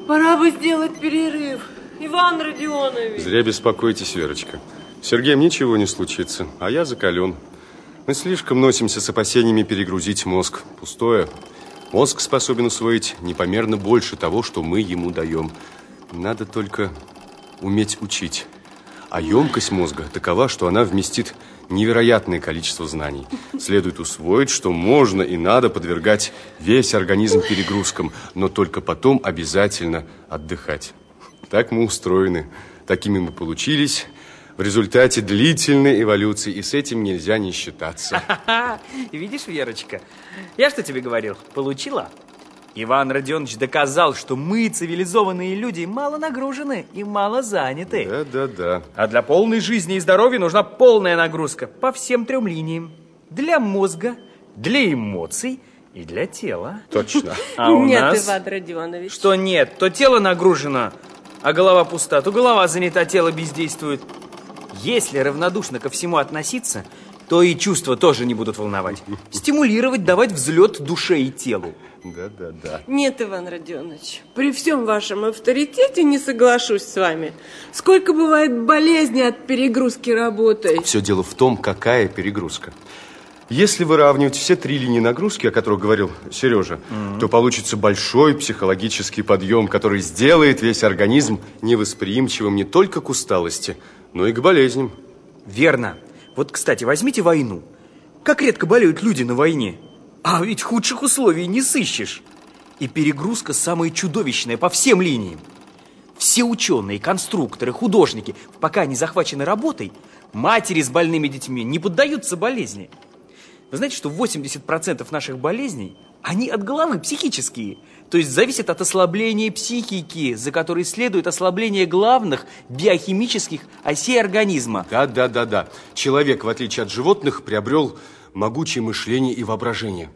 Пора бы сделать перерыв. Иван Родионович. Зря беспокойтесь, Верочка. С Сергеем ничего не случится, а я закален. Мы слишком носимся с опасениями перегрузить мозг. Пустое. Мозг способен усвоить непомерно больше того, что мы ему даем. Надо только уметь учить. А емкость мозга такова, что она вместит невероятное количество знаний. Следует усвоить, что можно и надо подвергать весь организм перегрузкам, но только потом обязательно отдыхать. Так мы устроены, такими мы получились в результате длительной эволюции, и с этим нельзя не считаться. Видишь, Верочка, я что тебе говорил? Получила? Иван Родионович доказал, что мы, цивилизованные люди, мало нагружены и мало заняты. Да. А для полной жизни и здоровья нужна полная нагрузка по всем 3 линиям. Для мозга, для эмоций и для тела. Точно. А у нет, нас... Иван Родионович. Что нет? То тело нагружено, а голова пуста, то голова занята, тело бездействует. Если равнодушно ко всему относиться, то и чувства тоже не будут волновать. Стимулировать, давать взлет душе и телу. Да. Нет, Иван Родионович, при всем вашем авторитете не соглашусь с вами. Сколько бывает болезней от перегрузки работой. Все дело в том, какая перегрузка. Если выравнивать все 3 линии нагрузки, о которых говорил Сережа, то получится большой психологический подъем, который сделает весь организм невосприимчивым не только к усталости, но и к болезням. Верно. Вот, кстати, возьмите войну. Как редко болеют люди на войне. А ведь худших условий не сыщешь. И перегрузка самая чудовищная по всем линиям. Все ученые, конструкторы, художники, пока не захвачены работой, матери с больными детьми не поддаются болезни. Вы знаете, что 80% наших болезней, они от головы, психические. То есть зависят от ослабления психики, за которой следует ослабление главных биохимических осей организма. Да. Человек, в отличие от животных, приобрел могучее мышление и воображение.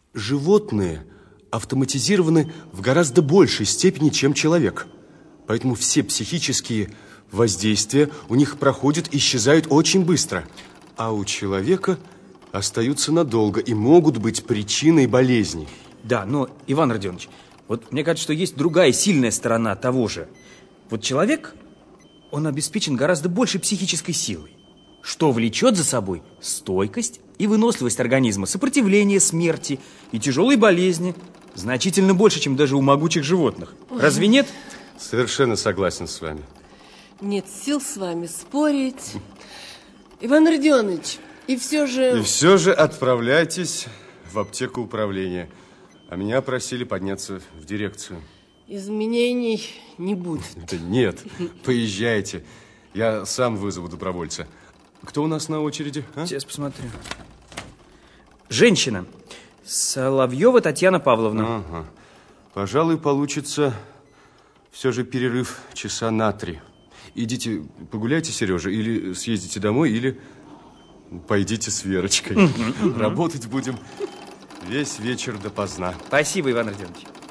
Животные автоматизированы в гораздо большей степени, чем человек. Поэтому все психические воздействия у них проходят и исчезают очень быстро. А у человека остаются надолго и могут быть причиной болезней. Да, но, Иван Родионович, вот мне кажется, что есть другая сильная сторона того же. Вот человек, он обеспечен гораздо большей психической силой, что влечет за собой стойкость и выносливость организма, сопротивление смерти и тяжелой болезни значительно больше, чем даже у могучих животных. Разве нет? Совершенно согласен с вами. Нет сил с вами спорить. Иван Родионович, и все же отправляйтесь в аптеку управления. А меня просили подняться в дирекцию. изменений не будет. Да нет, поезжайте. Я сам вызову добровольца. Кто у нас на очереди? А? Сейчас посмотрю. Женщина. Соловьева Татьяна Павловна. Ага. Пожалуй, получится все же перерыв часа на 3. Идите погуляйте, Сережа, или съездите домой, или пойдите с Верочкой. Работать будем весь вечер допоздна. Спасибо, Иван Родионович.